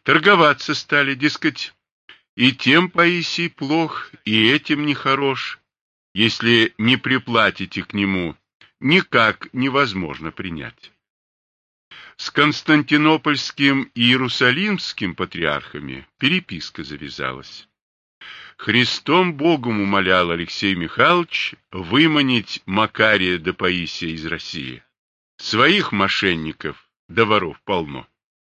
Торговаться стали, дескать, и тем Паисий плох, и этим нехорош. Если не приплатите к нему, никак невозможно принять. С Константинопольским и Иерусалимским патриархами переписка завязалась. Христом Богом умолял Алексей Михайлович выманить Макария да Паисия из России. Своих мошенников да воров полно.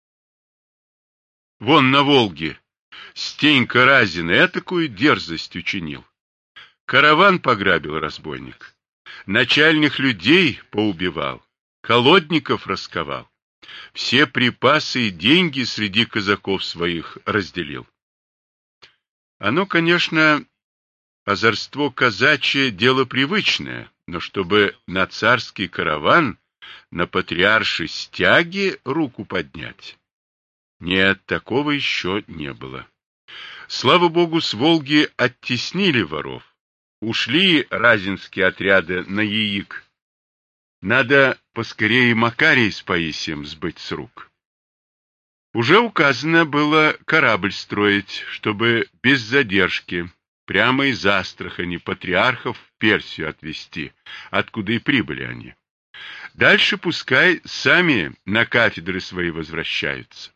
Вон на Волге Стенька Разин этакую дерзость учинил. Караван пограбил разбойник, начальных людей поубивал, колодников расковал, все припасы и деньги среди казаков своих разделил. Оно, конечно, озорство казачье дело привычное, но чтобы на царский караван, на патриарши стяги руку поднять? Нет, такого еще не было. Слава богу, с Волги оттеснили воров. Ушли разинские отряды на Яик. Надо поскорее Макария с Паисием сбыть с рук. Уже указано было корабль строить, чтобы без задержки прямо из Астрахани патриархов в Персию отвезти, откуда и прибыли они. Дальше пускай сами на кафедры свои возвращаются.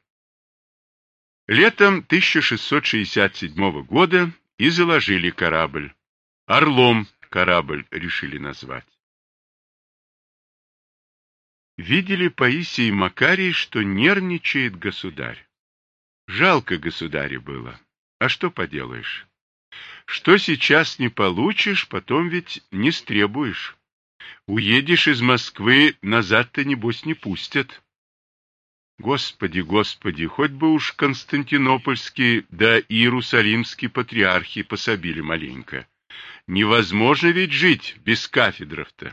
Летом 1667 года и заложили корабль. Орлом корабль решили назвать. Видели Паисий и Макарий, что нервничает государь. Жалко государя было. А что поделаешь? Что сейчас не получишь, потом ведь не стребуешь. Уедешь из Москвы, назад-то, небось, не пустят. Господи, Господи, хоть бы уж Константинопольские да Иерусалимские патриархи пособили маленько. Невозможно ведь жить без кафедров-то.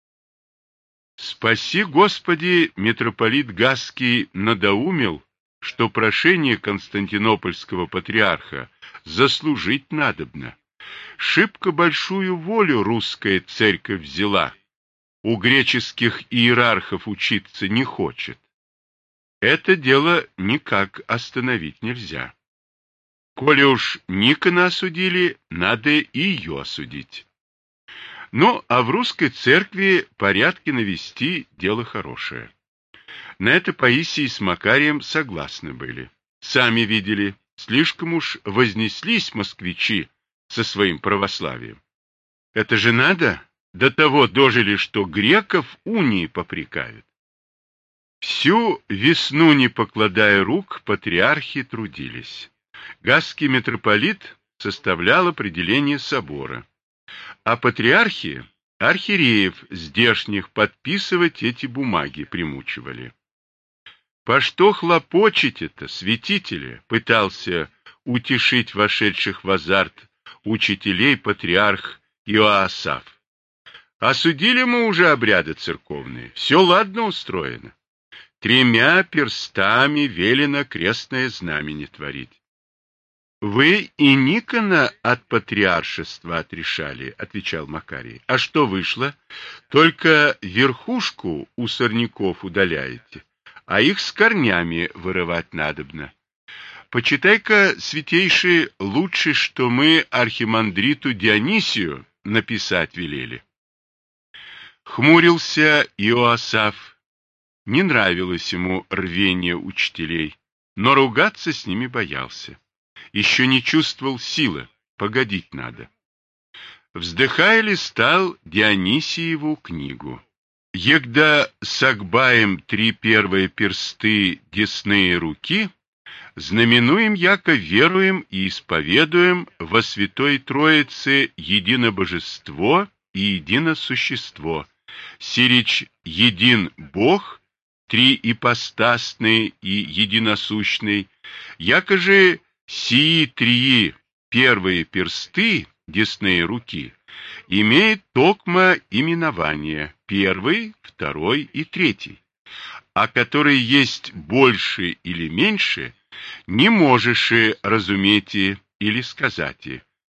Спаси, Господи, митрополит Гасский надоумил, что прошение Константинопольского патриарха заслужить надобно. Шибко большую волю русская церковь взяла. У греческих иерархов учиться не хочет. Это дело никак остановить нельзя. Коли уж Никона осудили, надо и ее осудить. Ну, а в русской церкви порядки навести — дело хорошее. На это Паисий с Макарием согласны были. Сами видели, слишком уж вознеслись москвичи со своим православием. Это же надо, до того дожили, что греков унии попрекают. Всю весну, не покладая рук, патриархи трудились. Гасский митрополит составлял определение собора, а патриархи, архиереев здешних, подписывать эти бумаги примучивали. По что хлопочете-то, святители? Пытался утешить вошедших в азарт учителей патриарх Иоасаф. Осудили мы уже обряды церковные, все ладно устроено. 3 перстами велено крестное знамение творить. Вы и Никона от патриаршества отрешали, отвечал Макарий. А что вышло? Только верхушку у сорняков удаляете, а их с корнями вырывать надобно. Почитай-ка, святейший, лучше, что мы архимандриту Дионисию написать велели. Хмурился Иоасаф. Не нравилось ему рвение учителей, но ругаться с ними боялся. Еще не чувствовал силы, погодить надо. Вздыхая, листал Дионисиеву книгу. Егда согбаем 3 первые персты десные руки, знаменуем, яко веруем и исповедуем во Святой Троице едино божество и едино существо, сирич един Бог, 3 ипостасный и единосущный, яко же сии 3 первые персты десные руки имеют токмо именование первый, второй и третий, а которые есть больше или меньше, не можешь и разуметь или сказать.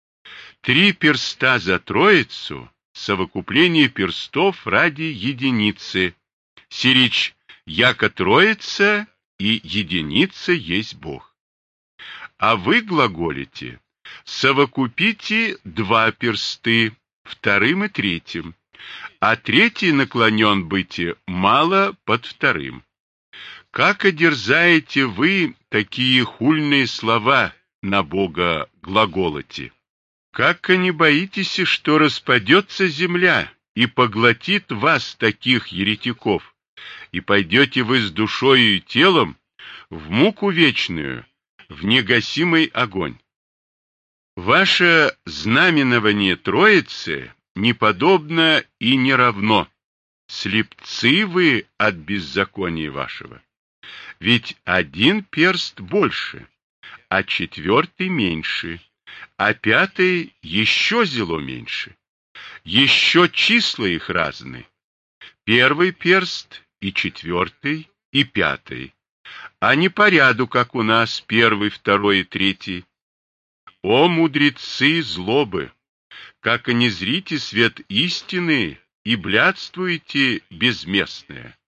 3 перста за Троицу, совокупление перстов ради единицы, сирич яко Троица и единица есть Бог. А вы глаголите: совокупите два персты, вторым и третьим, а третий наклонен быте мало под вторым. Как одерзаете вы такие хульные слова на Бога глаголоте? Как не боитесь, что распадется земля и поглотит вас, таких еретиков, и пойдете вы с душою и телом в муку вечную, в негасимый огонь? Ваше знаменование Троицы неподобно и не равно. Слепцы вы от беззакония вашего. Ведь один перст больше, а четвертый меньше, а пятый еще зело меньше. Еще числа их разные. Первый перст и четвертый и пятый, а не по ряду, как у нас первый, второй и третий. О, мудрецы злобы! Как и не зрите свет истины и блядствуете безместное!